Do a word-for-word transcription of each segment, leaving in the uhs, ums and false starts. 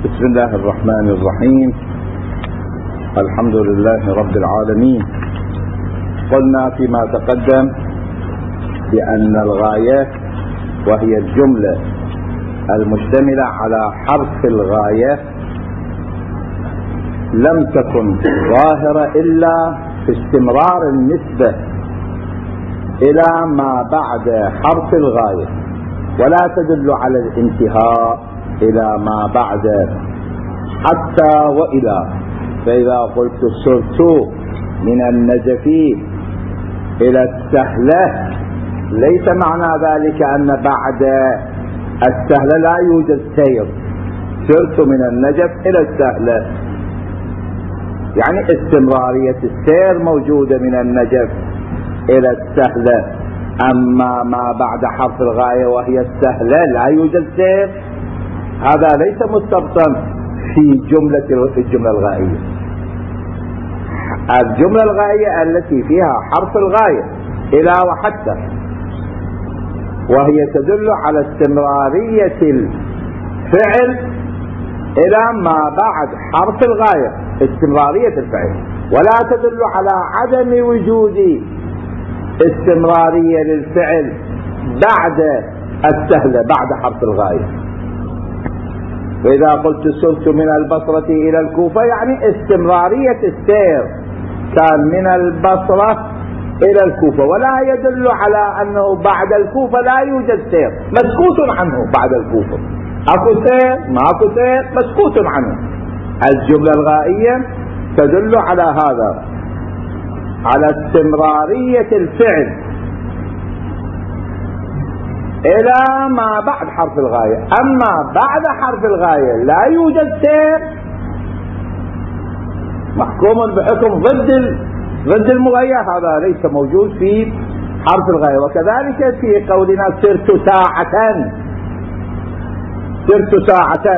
بسم الله الرحمن الرحيم. الحمد لله رب العالمين. قلنا فيما تقدم بأن الغاية وهي الجملة المشتملة على حرف الغاية لم تكن ظاهرة إلا في استمرار النسبة إلى ما بعد حرف الغاية، ولا تدل على الانتهاء إلى ما بعد حتى وإلى. فإذا قلت سرت من النجف إلى السهلة ليس معنى ذلك أن بعد السهلة لا يوجد سير. سرت من النجف إلى السهلة يعني استمرارية السير موجودة من النجف إلى السهلة، أما ما بعد حرف الغاية وهي السهلة لا يوجد سير. هذا ليس مستبطن في جملة الجملة الغائية. الجملة الغائية التي فيها حرف الغاية إلى وحتى، وهي تدل على استمرارية الفعل إلى ما بعد حرف الغاية، استمرارية الفعل، ولا تدل على عدم وجود استمرارية للفعل بعد السهلة بعد حرف الغاية. وإذا قلت سرت من البصرة إلى الكوفة يعني استمرارية السير كان من البصرة إلى الكوفة، ولا يدل على أنه بعد الكوفة لا يوجد سير، مسكوت عنه. بعد الكوفة أكو سير ماكو سير مسكوت عنه. الجملة الغائية تدل على هذا، على استمرارية الفعل إلى ما بعد حرف الغاية. أما بعد حرف الغاية لا يوجد سير، محكوم بحكم ضد ضد المغير، هذا ليس موجود في حرف الغاية. وكذلك في قولنا سرت ساعة، سرت ساعة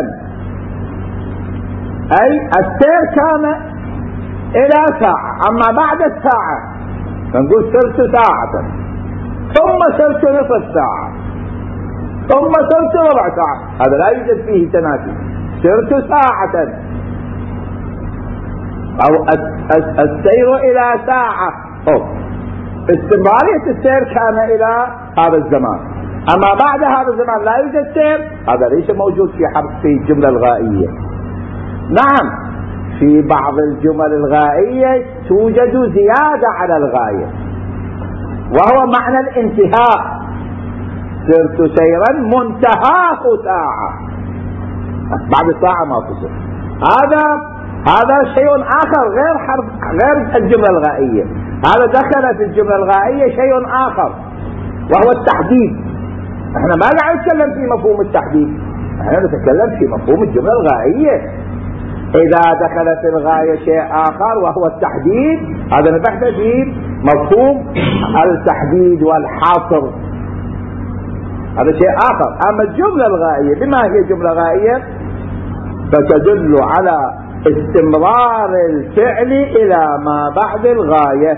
أي السير كان إلى ساعة، أما بعد الساعة نقول سرت ساعة، ثم سرت نصف ساعة، ثم سرت ربع ساعة. هذا لا يوجد فيه تنافي. سرت ساعة أو السير إلى ساعة، أو استمرارية السير كان إلى هذا الزمان، أما بعد هذا الزمان لا يوجد سير. هذا ليس موجود في حرف في الجملة الغائية. نعم في بعض الجمل الغائية توجد زيادة على الغاية، وهو معنى الانتهاء. سرت سيرا منتهاه ساعة، بعد ساعة ما تصل. هذا هذا شيء آخر غير حرف غير الجملة الغائية. هذا دخل في الجملة الغائية شيء آخر وهو التحديد. احنا ما قاعد نتكلم في مفهوم التحديد، احنا نتكلم في مفهوم الجملة الغائية. إذا دخل في الغاية شيء آخر وهو التحديد، هذا نبحث في مفهوم التحديد والحصر، هذا شيء آخر. أما الجملة الغائية بما هي جملة غائية فتدل على استمرار الفعل إلى ما بعد الغاية.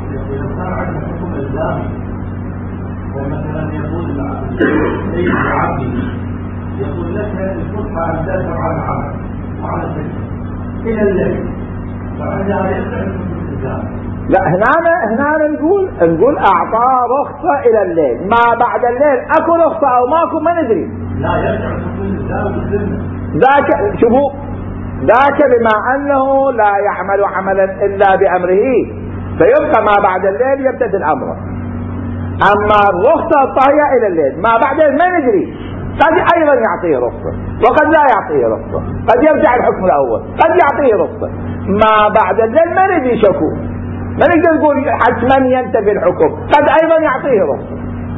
ومثلا يقول العبد يقول لك الصبح أن تدفع عن العمل وعلى الفكر إلى الليل، فهذا يختلف في الإلزام. لا هنا هنا نقول نقول أعطى رخصة إلى الليل، ما بعد الليل أكو رخصة أو ماكو ما ندري. لا يرجع في الإلزام ذاك شوفوا، ذاك بما أنه لا يعمل عملا إلا بأمره فيبقى ما بعد الليل يبتدئ الأمر. أما الرخصة الطاهية إلى الليل ما بعد الليل ما ندري، قد أيضا يعطيه رخصة وقد لا يعطيه رخصة، قد يرجع الحكم الأول، قد يعطيه رخصة. ما بعد الليل ما ندري شكو، ما نقدر نقول حتما ينتفي الحكم، قد أيضا يعطيه رخصة.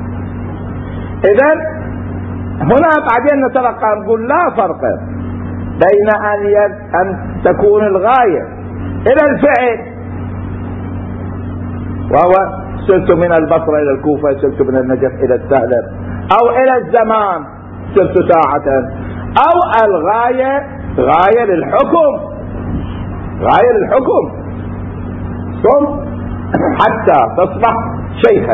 إذن هنا بعدين نتلقى نقول لا فرق بين أن, يد أن تكون الغاية إلى الفعل، وهو سرت من البصرة إلى الكوفة، سرت من النجف إلى السهلة، أو إلى الزمان سرت ساعة، أو الغاية غاية للحكم، غاية للحكم صم حتى تصبح شيخا،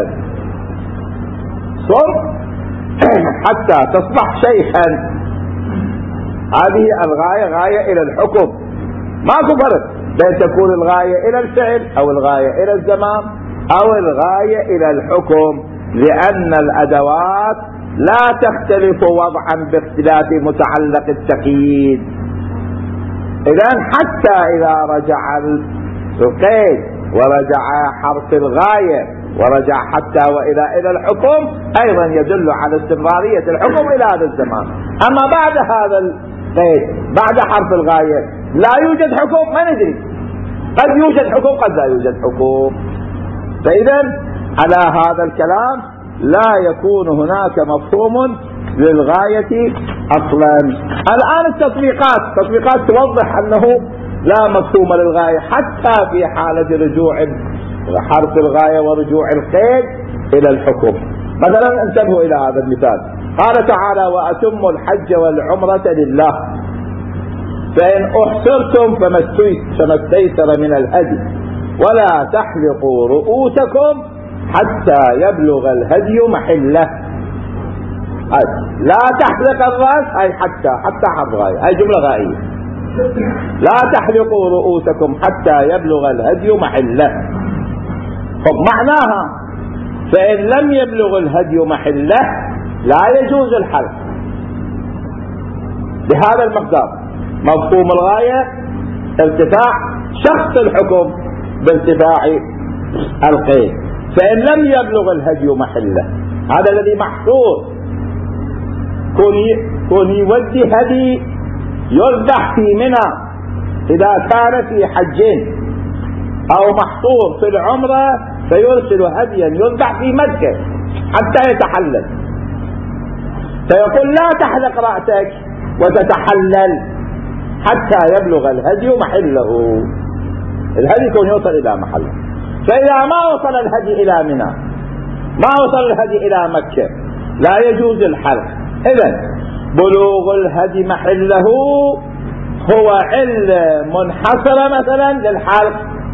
صم حتى تصبح شيخا. هذه الغاية غاية إلى الحكم، ماكو فرق بين تكون الغاية إلى الفعل أو الغاية إلى الزمان أو الغاية إلى الحكم، لأن الأدوات لا تختلف وضعا باختلاف متعلق التقييد. إذن حتى إذا رجع القيد ورجع حرف الغاية ورجع حتى وإلى إلى الحكم أيضا يدل على استمرارية الحكم إلى هذا الزمان. أما بعد هذا القيد بعد حرف الغاية لا يوجد حكم، ما ندري، قد يوجد حكم قد لا يوجد حكم. فإذا على هذا الكلام لا يكون هناك مفهوم للغاية أصلا. الآن التطبيقات التطبيقات توضح أنه لا مفهوم للغاية حتى في حالة رجوع حرف الغاية ورجوع القيد إلى الحكم. مثلا انتبهوا إلى هذا المثال، قال تعالى وأتموا الحج والعمرة لله فإن أحصرتم فما استيسر من الهدي ولا تحلقوا رؤوسكم حتى يبلغ الهدي محله. لا تحلق الرأس أي حتى حتى حرف غاية، هاي جملة غائية. لا تحلقوا رؤوسكم حتى يبلغ الهدي محله. طب معناها فإن لم يبلغ الهدي محله لا يجوز الحلق بهذا المقدار. مفهوم الغاية ارتفاع شخص الحكم بارتفاع القيد. فإن لم يبلغ الهدي محله، هذا الذي محصور، كون يودي هدي يذبح في منى إذا كان في حجين، أو محصور في العمرة فيرسل هديا يذبح في مكة حتى يتحلل. فيقول لا تحلق رأسك وتتحلل حتى يبلغ الهدي محله. الهدي يكون يوصل إلى محله. فإذا ما وصل الهدي إلى منى، ما وصل الهدي إلى مكة، لا يجوز الحلق. إذن بلوغ الهدي محله هو علة منحصرة مثلا للحلق.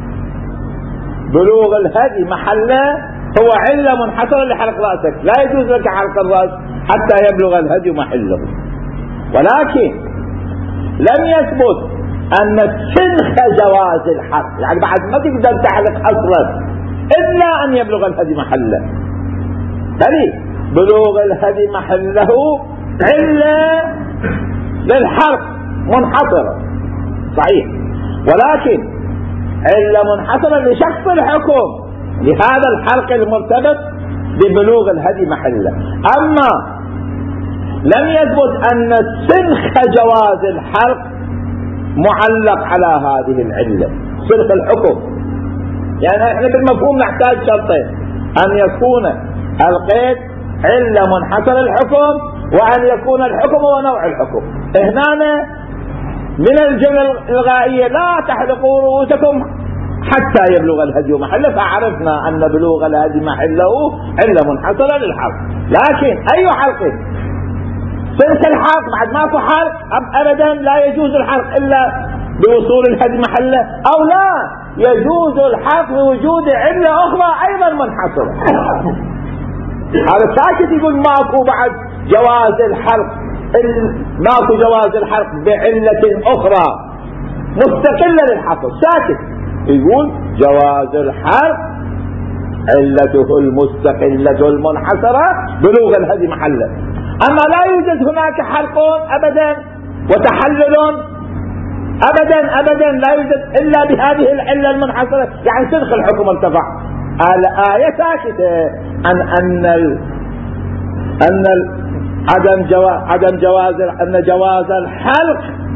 بلوغ الهدي محله هو علة منحصرة لحلق رأسك، لا يجوز لك حلق الرأس حتى يبلغ الهدي محله. ولكن لم يثبت أن سنخ جواز الحلق، يعني بعد ما تقدر تحلق أصلا إلا أن يبلغ الهدي محله. بل بلوغ الهدي محله علة للحلق منحصرة صحيح، ولكن علة منحصرة لشخص الحكم لهذا الحلق المرتبط ببلوغ الهدي محله. أما لم يثبت أن سنخ جواز الحلق معلق على هذه العلة، سنخ الحكم. يعني احنا بالمفهوم نحتاج شرطين، أن يكون القيد علة منحصرة الحكم، وأن يكون الحكم هو نوع الحكم. هنا من الجملة الغائية لا تحلقوا رؤوسكم حتى يبلغ الهدي محله، فعرفنا أن بلوغ الهدي محله علة منحصرة للحلق. لكن أي حلق؟ سنة الحلق بعد ما في حلق أبدا لا يجوز الحلق إلا بوصول الهدي محله، أو لا يجوز الحلق بوجود علة أخرى أيضا منحصرة. هذا ساكت يقول ماكو بعد جواز الحلق، ماكو جواز الحلق بعلة أخرى مستقلة للحصر، ساكت يقول جواز الحلق علته المستقلة المنحصرة بلوغ الهدي محله. أما لا يوجد هناك حلق أبدا وتحلل أبدا أبدا لا يوجد إلا بهذه العلة المنحصرة، يعني سنخ الحكم ارتفع. الآية ساكتة عن أن ال أن ال عدم جواز عدم جواز أن جواز الحلق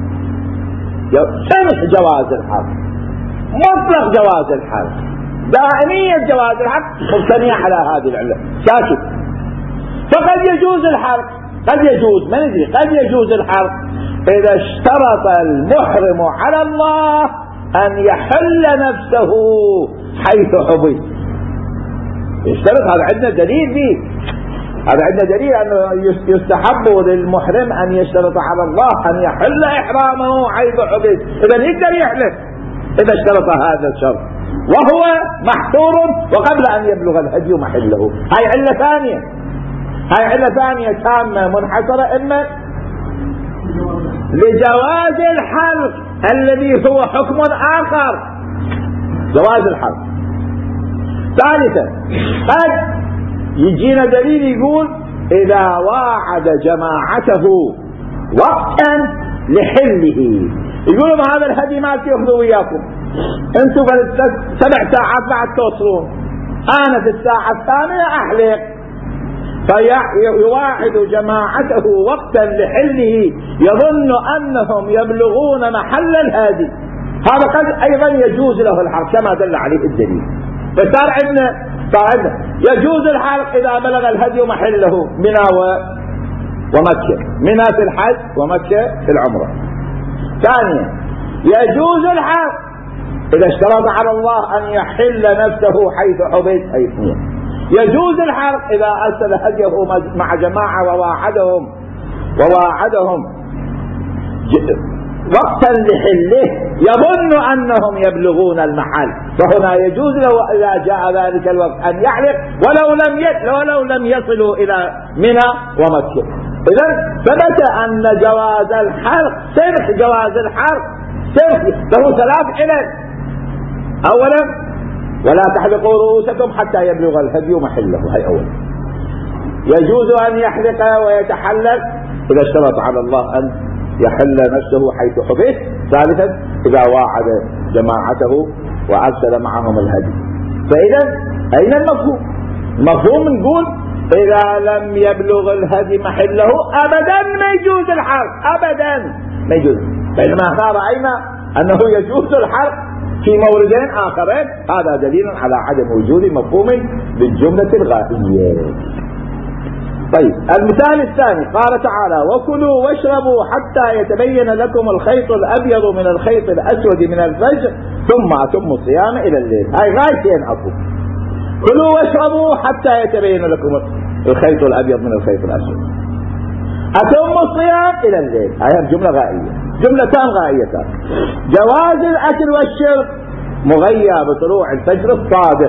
سنخ جواز الحلق، مطلق جواز الحلق، دائمية جواز الحلق مبتنية على هذه العلة، ساكت. فقد يجوز الحلق، قد يجوز ما ندري، قد يجوز الحلق إذا اشترط المحرم على الله أن يحل نفسه حيث حبي. يشترط، هذا عندنا دليل فيه، هذا عندنا دليل أنه يستحب للمحرم أن يشترط على الله أن يحل إحرامه حيث حبي. إذا يقدر يحلف إذا اشترط هذا الشرط وهو محصور وقبل أن يبلغ الهدي محله. هاي علة ثانية، هاي علة ثانية تامة منحصرة. إما لجواز الحلق الذي هو حكم آخر، جواز الحلق. ثالثا قد يجينا دليل يقول إذا واعد جماعته وقتا لحله، يقولوا هذا الهدي ما تأخذوا وياكم، انتم سبع ساعات بعد توصلون، انا في الساعة الثانية احلق، فيواعد جماعته وقتا لحله يظن انهم يبلغون محل الهادي، هذا قد ايضا يجوز له الحلق كما دل عليه الدليل. فصار عندنا صار يجوز الحلق اذا بلغ الهدي محله منى ومكة، منى في الحج ومكة في العمرة. ثانيا يجوز الحلق إذا اشترط على الله أن يحل نفسه حيث حبس حيث يجوز الحلق إذا أرسل هديه مع جماعة وواعدهم وواعدهم وقتا لحله يظن أنهم يبلغون المحل، فهنا يجوز له إذا جاء ذلك الوقت أن يحلق ولو لم ولو لم يصلوا إلى منى ومكة. إذن ثبت أن جواز الحلق صرف جواز الحلق صرف له ثلاث علل. أولا ولا تحلقوا رؤوسكم حتى يبلغ الهدي محله، هي أولا. يجوز أن يحلق ويتحلق إذا اشترط على الله أن يحل نفسه حيث حبس. ثالثا إذا واعد جماعته وأرسل معهم الهدي. فإذا أين المفهوم؟ المفهوم نقول إذا لم يبلغ الهدي محله أبدا ما يجوز الحلق، أبدا ما يجوز. بينما احنا رأينا أنه يجوز الحلق في موردين آخرين، هذا دليل على عدم وجود مفهوم بالجملة الغائية. طيب المثال الثاني قال تعالى وكلوا واشربوا حتى يتبين لكم الخيط الأبيض من الخيط الأسود من الفجر ثم أتموا الصيام إلى الليل. هاي غايتين أقول، كلوا واشربوا حتى يتبين لكم الخيط الأبيض من الخيط الأسود، أتموا الصيام إلى الليل. هاي جملة غائية، جملتان غائيتان. جواز الأكل والشرب مغيى بطلوع الفجر الصادق،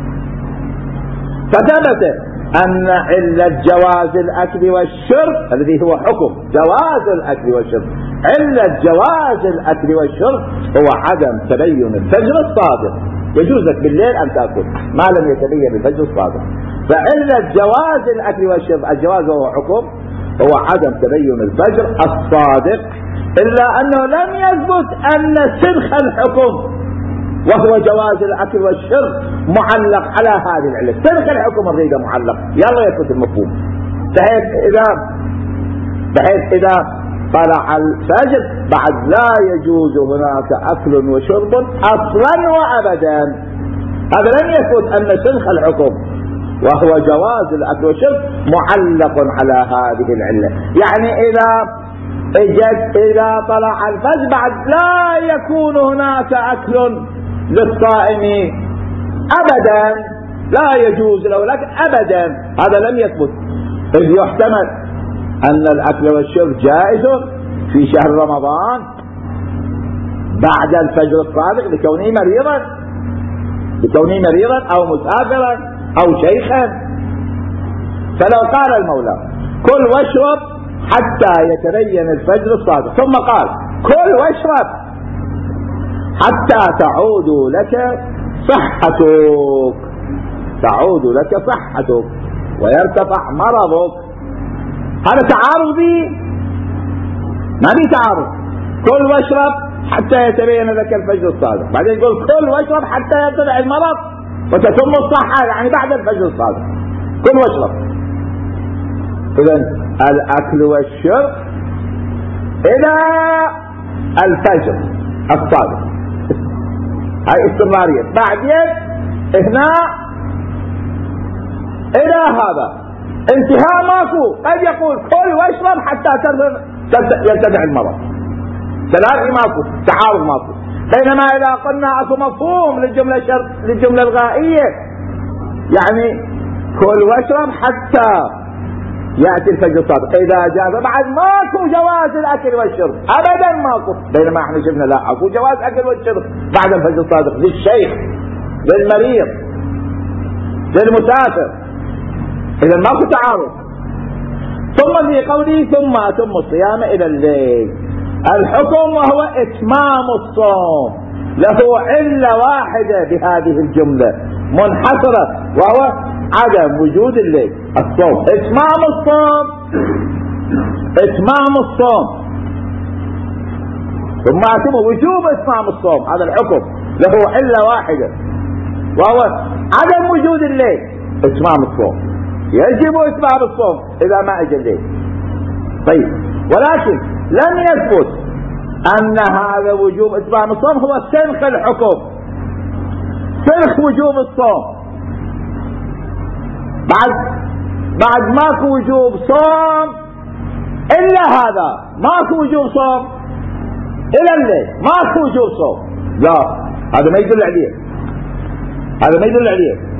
فثبت أن علة جواز الأكل والشرب الذي هو حكم جواز الأكل والشرب، علة جواز الأكل والشرب هو عدم تبين الفجر الصادق. يجوز لك بالليل أن تأكل ما لم يتبين الفجر الصادق، فعلة جواز الأكل والشرب الجواز هو حكم هو عدم تبين الفجر الصادق، إلا أنه لم يثبت أن سلخ الحكم وهو جواز الأكل والشرب معلق على هذه العلة. سلخ الحكم الريدة معلق، يلا يثبت المفهوم، بحيث إذا بحيث إذا طلع الفجر بعد لا يجوز هناك أكل وشرب أصلا وأبدا. هذا لم يثبت أن سلخ الحكم وهو جواز الأكل والشرب معلق على هذه العلة. يعني إذا إجت إذا طلع الفجر بعد لا يكون هناك أكل للصائم أبدا، لا يجوز له لك أبدا، هذا لم يثبت. إذ يحتمل أن الأكل والشرب جائز في شهر رمضان بعد الفجر الصادق لكونه مريضا لكونه مريضا أو مسافرا أو شيخا. فلو قال المولى كل واشرب حتى يتبين الفجر الصادق ثم قال كل واشرب حتى تعود لك صحتك تعود لك صحتك ويرتفع مرضك، هذا تعارض بي؟ ما بي تعارض. كل واشرب حتى يتبين لك الفجر الصادق، بعدين يقول كل واشرب حتى يرتفع المرض وتتم الصحة، يعني بعد الفجر الصادق كل واشرب. إذن الأكل والشرب إلى الفجر الصادق، هاي استمرارية. بعدين هنا إلى هذا انتهاء ماكو، قد يقول كل واشرب حتى يرتفع المرض، ثلاثة ماكو، تعارض ماكو. بينما إذا قلنا أكو مفهوم للجملة شرط للجملة الغائية، يعني كل واشرب حتى يأتي الفجر الصادق، إذا جاء بعد ماكو جواز الأكل والشرب أبدا ماكو. بينما احنا شفنا لا أكو جواز أكل والشرب بعد الفجر الصادق للشيخ للمريض للمسافر، إذا ماكو تعارض. ثم في قوله ثم أتم الصيام إلى الليل، الحكم وهو إتمام الصوم، له علة واحدة بهذه الجملة منحصرة وهو عدم وجود الليل الصوم. إتمام الصوم إتمام الصوم ثم أتم وجوب إتمام الصوم. هذا الحكم له علة واحدة وهو عدم وجود الليل إتمام الصوم. يجب إتمام الصوم إذا ما أجى الليل. طيب، ولكن لم يثبت أن هذا وجوب إتمام الصوم هو سنخ الحكم، سنخ وجوب الصوم. بعد بعد ماكو وجوب صوم إلا هذا، ماكو وجوب صوم إلى الليل، ماكو وجوب صوم. لا، هذا ما يدل عليه، هذا ما يدل عليه.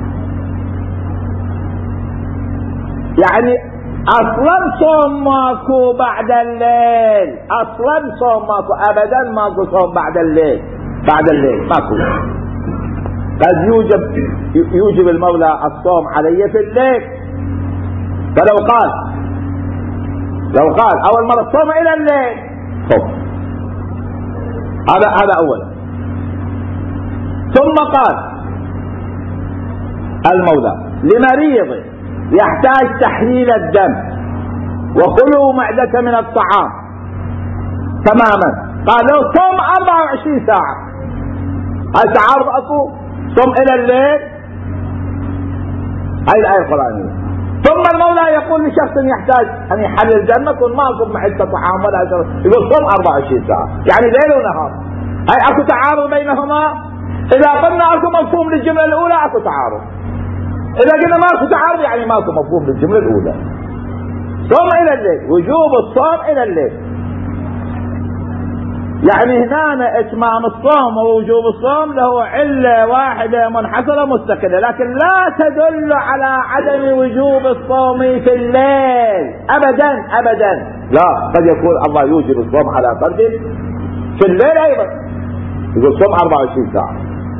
يعني اصلا صوم ماكو بعد الليل، اصلا صوم ماكو، ابدا ماكو صوم بعد الليل، بعد الليل ماكو. قد يوجب يوجب المولى الصوم علي في الليل، فلو قال لو قال اول مرة صوم الى الليل صوم، هذا هذا اولا. ثم قال المولى لمريض يحتاج تحليل الدم وخلو معدته من الطعام تماما، قال له صم أربعة وعشرين ساعة. هل تعارض اكو؟ صم الى الليل، هاي الآية القرآنية. ثم المولى يقول لشخص يحتاج ان يحلل دم يكون ماكو معدته طعام ولا شيء، يقول صم أربعة وعشرين ساعة، يعني ليل ونهار. هاي اكو تعارض بينهما؟ اذا قلنا اكو مفهوم للجملة الاولى اكو تعارض، إذا قلنا ماكو تعارض يعني ماكو مفهوم للجملة الأولى. صوم إلى الليل، وجوب الصوم إلى الليل، يعني هنا إتمام الصوم ووجوب الصوم له علة واحدة منحصرة مستقلة، لكن لا تدل على عدم وجوب الصوم في الليل أبدا أبدا. لا، قد يكون الله يوجب الصوم على فرد في الليل أيضا، يقول صوم أربعة وعشرين ساعة،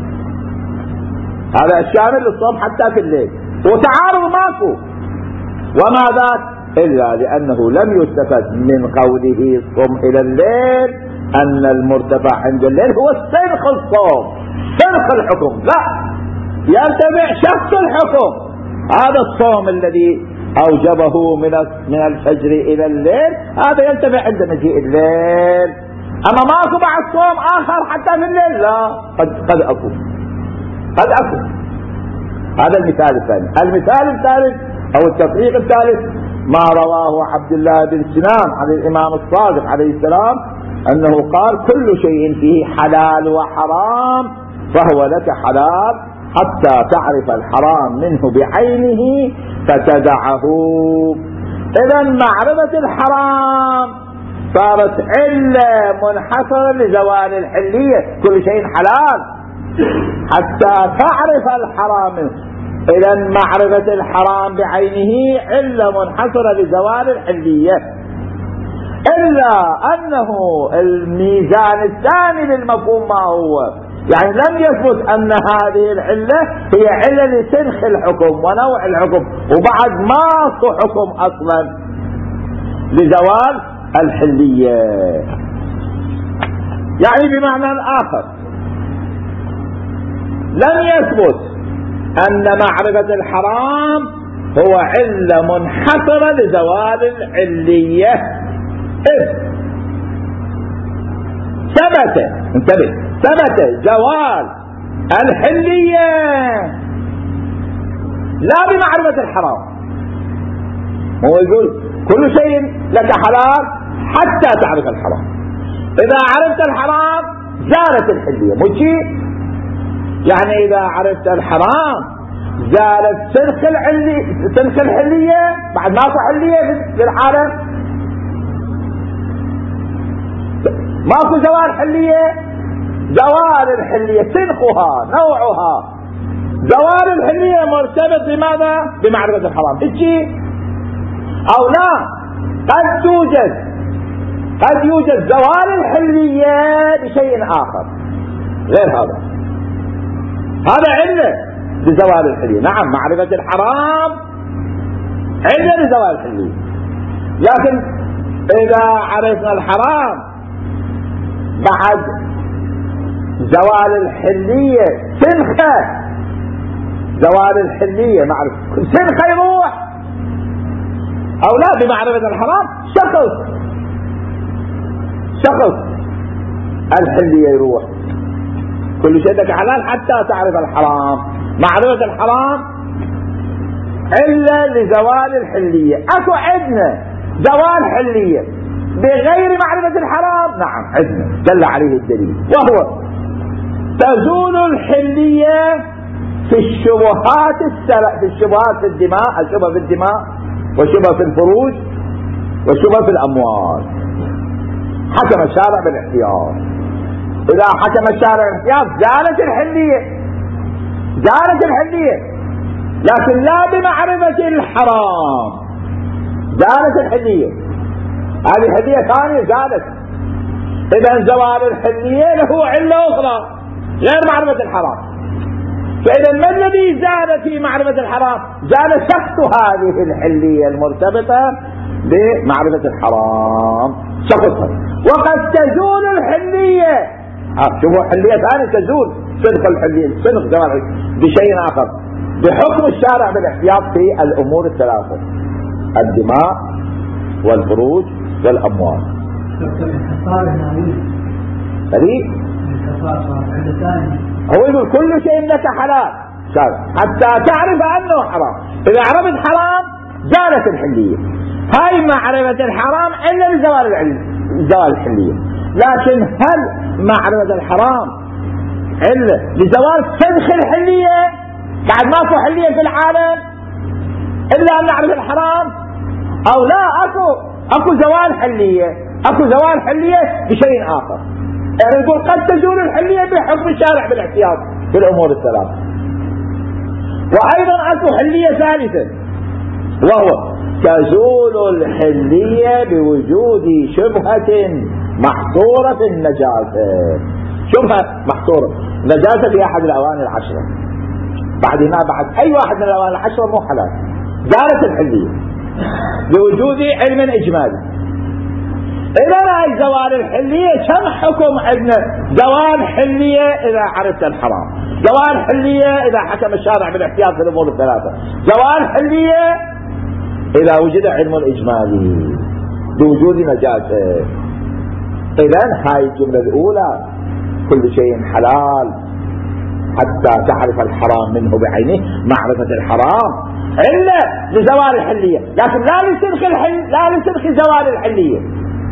هذا الشامل للصوم حتى في الليل، وتعارض ماكو. وما ذاك إلا لأنه لم يستفد من قوله الصوم إلى الليل أن المرتفع عند الليل هو سنخ الصوم، سنخ الحكم، لا، ينتبع شخص الحكم. هذا الصوم الذي أوجبه من من الفجر إلى الليل هذا ينتبع عند مجيء الليل. أما ماكو بعد صوم آخر حتى في الليل، لا، قد قد أكو قد أكو. هذا المثال الثاني. المثال الثالث أو التطبيق الثالث ما رواه عبد الله بن سنان عن الإمام الصادق عليه السلام أنه قال كل شيء فيه حلال وحرام فهو لك حلال حتى تعرف الحرام منه بعينه فتدعه. إذا معرفة الحرام صارت علة منحصرة لزوال الحلية، كل شيء حلال حتى تعرف الحرام منه. إذا معرفة الحرام بعينه علة منحصرة لزوال الحلية، إلا أنه الميزان الثاني للمفهوم ما هو، يعني لم يثبت أن هذه العلة هي علة لسنخ الحكم ونوع الحكم، وبعد ما صح حكم أصلا لزوال الحلية. يعني بمعنى آخر لم يثبت أن معرفة الحرام هو علة منحصرة لزوال العلية، إذ ثبت انتبه ثبت زوال الحلية لا بمعرفة الحرام. هو يقول كل شيء لك حلال حتى تعرف الحرام، إذا عرفت الحرام زالت الحلية، مجي يعني إذا عرفت الحرام زالت سنخ الحلية، سنخ الحلية بعد ماكو حلية في العالم، ماكو زوال حلية، زوال الحلية سنخها نوعها، زوال الحلية مرتبط بماذا؟ بمعرفة الحرام. تجي أو لا، قد توجد قد يوجد زوال الحلية بشيء آخر غير هذا، هذا علة لزوال الحلية. نعم، معرفة الحرام علة لزوال الحلية، لكن إذا عرفنا الحرام بعد زوال الحلية سنخة، زوال الحلية معرفة سنخة يروح، أو لا بمعرفة الحرام شخص شخص الحلية يروح. كل شيء لك حلال حتى تعرف الحرام. معرفة الحرام إلا لزوال الحلية. أكو عندنا زوال حلية بغير معرفة الحرام؟ نعم عندنا، دل عليه الدليل، وهو تزول الحلية في الشبهات السبع، في الشبهات في الدماء، الشبهة في الدماء والشبهة في الفروج والشبهة في الأموال. حكم الشارع بالاحتياط. إذا حكم الشارع بالاحتياط زالت الحلية، زالت الحلية، لكن لا بمعرفة الحرام، زالت الحلية. هذه حلية ثانية زالت. إذا زوال الحلية له علة أخرى غير معرفة الحرام. فإذا ما الذي زال في معرفة الحرام؟ زال شخص هذه الحلية المرتبطة بمعرفة الحرام، شخصها. وقد تزول الحلية، شوفوا حلية ثانية تزول، صدق الحلية، صدق زوال بشيء آخر بحكم الشارع بالاحتياط في الأمور الثلاثة: الدماء والفروج والأموال. فريق هو يقول كل شيء لك حلال حتى تعرف أنه حرام. إذا عرفت حرام زالت الحلية. هاي معرفة الحرام إلا لزوال زوال الحلية. لكن هل معرفة الحرام إلا لزوال سنخ الحلية؟ بعد ما في حلية في العالم إلا أن نعرف الحرام، أو لا أكو أكو زوال حلية، أكو زوال حلية بشيء آخر. يعني يقول قد تزول الحلية بحكم الشارع بالاحتياط في الأمور الثلاثة. وأيضا أكو حلية ثالثة، وهو تزول الحلية بوجود شبهة محصورة في النجاسة. شبهة محصورة نجاسة في أحد الأواني العشرة، بعد ما بعد أي واحد من الأواني العشرة مو حلال، زالت الحلية بوجود علم إجمالي. إذا رأي زوال الحلية كم حكم عندنا؟ زوال حلية إذا عرفت الحرام، زوال حلية إذا حكم الشارع بالاحتياط في الأمور الثلاثة، زوال حلية إذا وجد علم إجمالي بوجود نجاسة. إذن هاي الجملة الأولى كل شيء حلال حتى تعرف الحرام منه بعينه، معرفة الحرام إلا لزوال الحلية، لكن لا لسنخ الحل لا لسنخ زوال الحلية،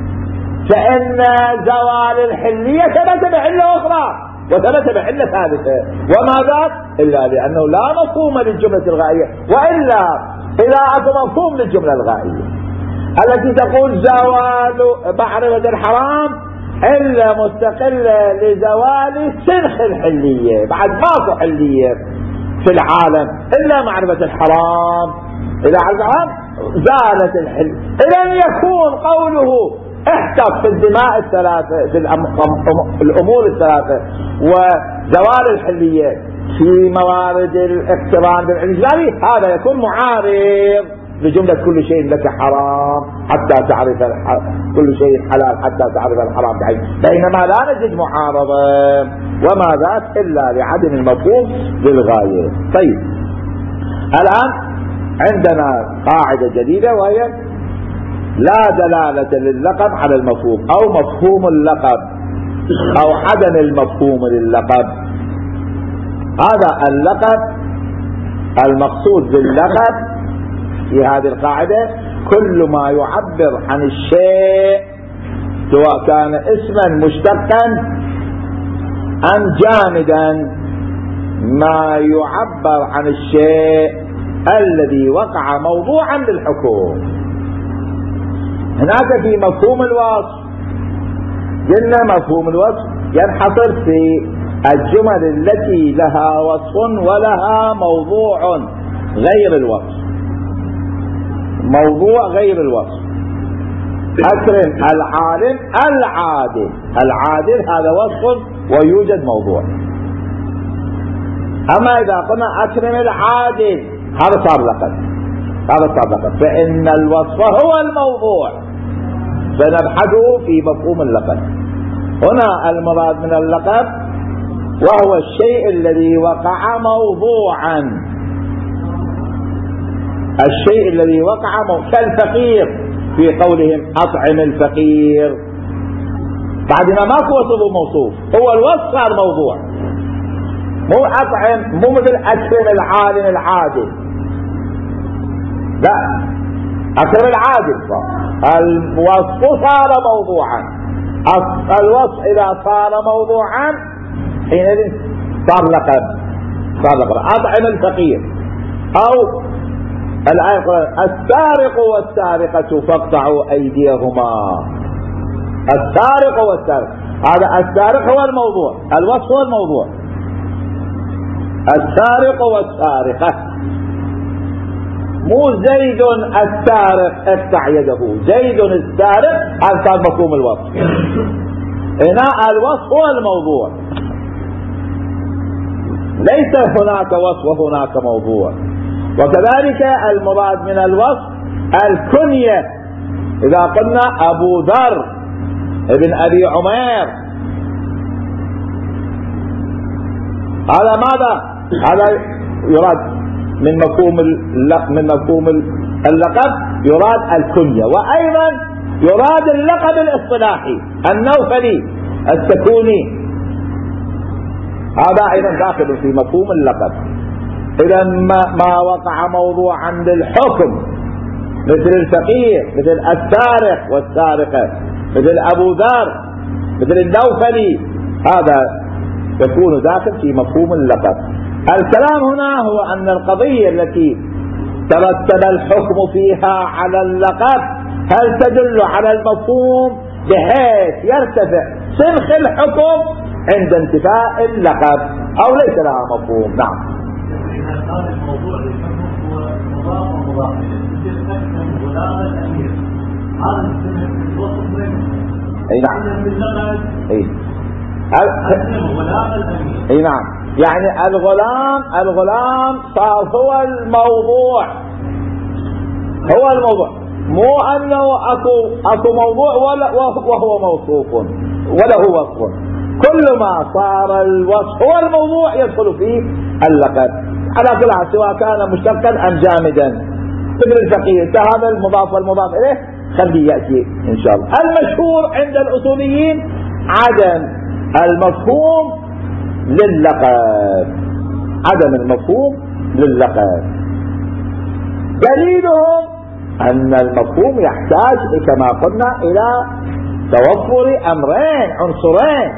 فإن زوال الحلية ثبت بعلة أخرى وثبت بعلة ثالثة. وما ذاك إلا لأنه لا مفهوم للجملة الغائية، وإلا إذا أكو مفهوم للجملة الغائية التي تقول زوال معرفة الحرام إلا مستقلة لزوال سنخ الحلية، بعد ماكو حلية في العالم إلا معرفة الحرام. إذا عرفت زالت الحل. إذن يكون قوله احتف في الدماء الثلاثة في الأمور الثلاثة وزوال الحلية في موارد الاقتران بالإجمالي، هذا يكون معارض لجملة كل شيء لك حرام حتى تعرف كل شيء حلال حتى تعرف الحرام بعيد، بينما لا نجد معارضة. وما ذاك إلا لعدم المفهوم للغاية. طيب الآن عندنا قاعدة جديدة، وهي لا دلالة لللقب على المفهوم، أو مفهوم اللقب أو عدم المفهوم لللقب. هذا اللقب المقصود باللقب في هذه القاعدة كل ما يعبر عن الشيء سواء كان اسما مشتقا أم جامدا، ما يعبر عن الشيء الذي وقع موضوعا للحكم. هناك في مفهوم الوصف قلنا مفهوم الوصف ينحصر في الجمل التي لها وصف ولها موضوع غير الوصف. موضوع غير الوصف: أكرم العالم العادل. العادل هذا وصف ويوجد موضوع. أما إذا قلنا أكرم العادل هذا صار لقب، هذا صار لقب، فإن الوصف هو الموضوع، فنبحثه في مفهوم اللقب. هنا المراد من اللقب وهو الشيء الذي وقع موضوعا، الشيء الذي وقع موضوعا كالفقير في قولهم أطعم الفقير، بعد ما ماكو وصف موصوف، هو الوصف صار موضوع، مو أطعم، مو مثل أكرم العالم العادل، لا، أكرم العادل صار الوصف صار موضوعا. الوصف إذا صار موضوعا حينئذ صار لقب، صار لقب. أطعم الفقير، أو الآية السارق والسارقة فاقطعوا أيديهما، السارق والسارق، هذا السارق هو الموضوع، الوصف هو الموضوع، السارق والسارقة، مو زيد السارق اقطع يده، زيد السارق هذا صار مفهوم الوصف. هنا الوصف هو الموضوع، ليس هناك وصف وهناك موضوع. وكذلك المراد من الوصف الكنية، إذا قلنا أبو ذر ابن أبي عمير، هذا ماذا؟ هذا يراد من مفهوم من مفهوم اللقب، يراد الكنية، وأيضا يراد اللقب الاصطلاحي النوفلي السكوني، هذا أيضا داخل في مفهوم اللقب. إذا ما, ما وقع موضوعا للحكم مثل الفقير، مثل السارق والسارقة، مثل أبو ذر، مثل النوفلي، هذا يكون داخل في مفهوم اللقب. الكلام هنا هو أن القضية التي ترتب الحكم فيها على اللقب هل تدل على المفهوم بحيث يرتفع سنخ الحكم عند انتفاء اللقب أو ليس لها مفهوم. نعم. هذا الموضوع للحكم هو مضاف ومضاف إليه، مثل غلام الأمير، هذا السنة الوصف منه. أي نعم. أي. غلام الأمير. أي نعم. يعني الغلام الغلام صار هو الموضوع، هو الموضوع، مو أنه أكو أكو موضوع ولا وهو موصوف ولا هو وصف. كل ما صار الوصف هو الموضوع يدخل فيه اللقب على كل حال، سواء كان مشتقا أم جامدا. مثل الفقير هذا المضاف والمضاف إليه خليه يأتي إن شاء الله. المشهور عند الأصوليين عدم المفهوم للقب، عدم المفهوم للقب. دليلهم أن المفهوم يحتاج كما قلنا إلى توفر أمرين عنصرين،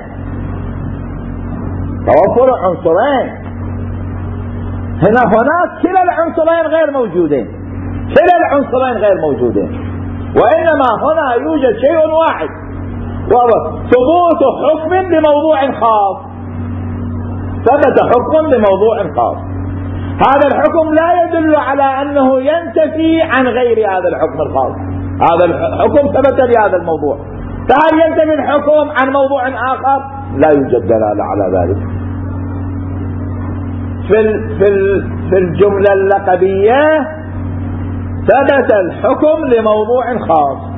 توفر عنصرين. هنا هناك كلا العنصرين غير موجودين، كلا العنصرين غير موجودين، وإنما هنا يوجد شيء واحد وهو ثبوت حكم بموضوع خاص. ثبت حكم بموضوع خاص، هذا الحكم لا يدل على أنه ينتفي عن غير هذا الحكم الخاص، هذا الحكم ثبت لهذا الموضوع، فهل ينتفي الحكم عن موضوع آخر؟ لا يوجد دلالة على ذلك. في في في الجملة اللقبية ثبت الحكم لموضوع خاص،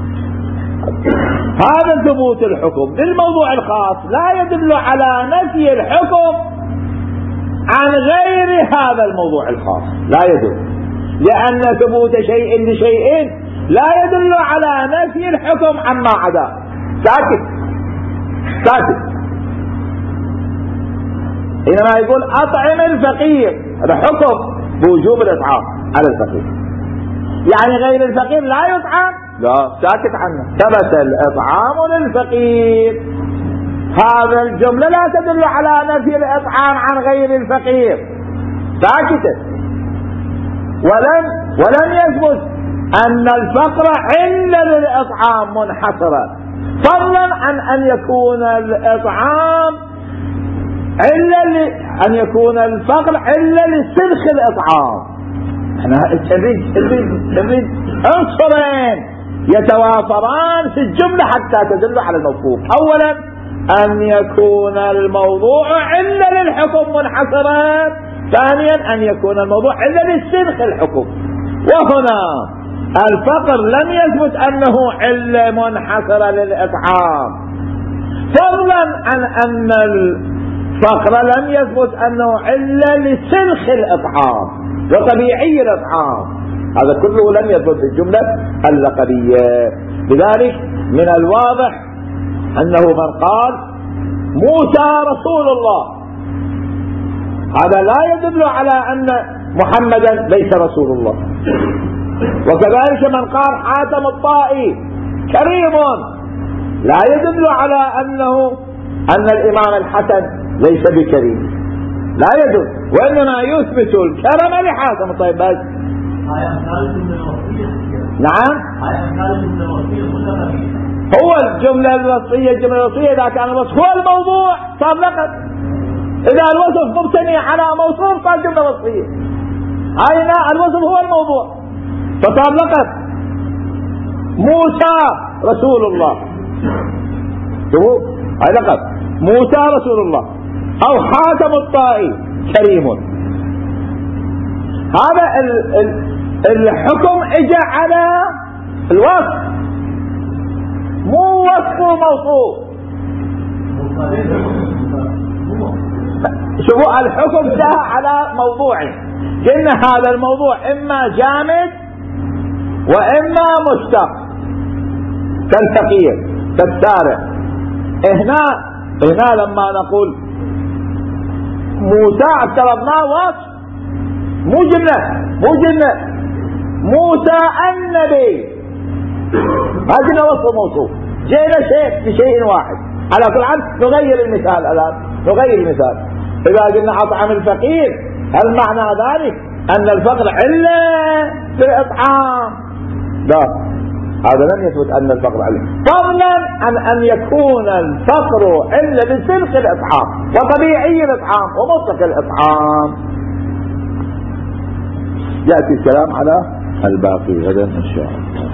هذا ثبوت الحكم للموضوع الخاص لا يدل على نفي الحكم عن غير هذا الموضوع الخاص، لا يدل، لأن ثبوت شيء لشيء لا يدل على نفي الحكم عما عدا. ساكت ساكت. إنما يقول أطعم الفقير، هذا حكم بوجوب الإطعام على الفقير، يعني غير الفقير لا يطعم، لا، ساكت عنه. ثبت الإطعام للفقير، هذا الجملة لا تدل على نفي الإطعام عن غير الفقير، ساكتة. ولم ولم يثبت أن الفقر علة للإطعام منحصرة، فضلا عن أن يكون الإطعام علة أن يكون الفقر علة لسلخ الإطعام. احنا نريد نريد عنصرين يتوافران في الجملة حتى تدل على المفهوم. أولا أن يكون الموضوع علة للحكم منحصرا، ثانيا أن يكون الموضوع علة لسلخ الحكم. وهنا الفقر لم يثبت أنه علة منحصرة للإطعام، عن أن الفقر لم يثبت أنه علة لسلخ الإطعام وطبيعي الإطعام، هذا كله لم يثبت في الجملة اللقبية. لذلك من الواضح أنه من قال موسى رسول الله هذا لا يدل على أن محمدا ليس رسول الله. وكذلك من قال حاتم الطائي كريم لا يدل على أنه أن الإمام الحسن ليس بكريم، لا يدل، وإنما يثبت الكرم لحاتم الطائي بس. نعم هو الجملة الوصية الجملة الوصية إذا كان الوصف هو الموضوع صار لقب، إذا الوصف مبتني على موصوف صار جملة وصية، هاي الوصف هو الموضوع فصار لقب. موسى رسول الله شوفوا هاي لقب موسى رسول الله، أو حاتم الطائي كريم. هذا ال ال الحكم اجى على الوصف مو وصف موصوف. شوفوا الحكم جاء على موضوع، إن هذا الموضوع إما جامد وإما مشتق كالفقير كالسارع. هنا هنا لما نقول موسى افترضناه وصف مو جملة مو جملة موسى النبي ما جينا وصف موصوف، جينا شيء بشيء واحد. على كل حال نغير المثال الآن، نغير المثال. إذا قلنا أطعم الفقير هل معنى ذلك أن الفقر علة في الإطعام؟ لا، هذا لم يثبت أن الفقر علة، فضلا عن أن يكون الفقر علة لسلخ الإطعام وطبيعي الإطعام ومطلق الإطعام. يأتي الكلام على الباقي غدا إن شاء الله.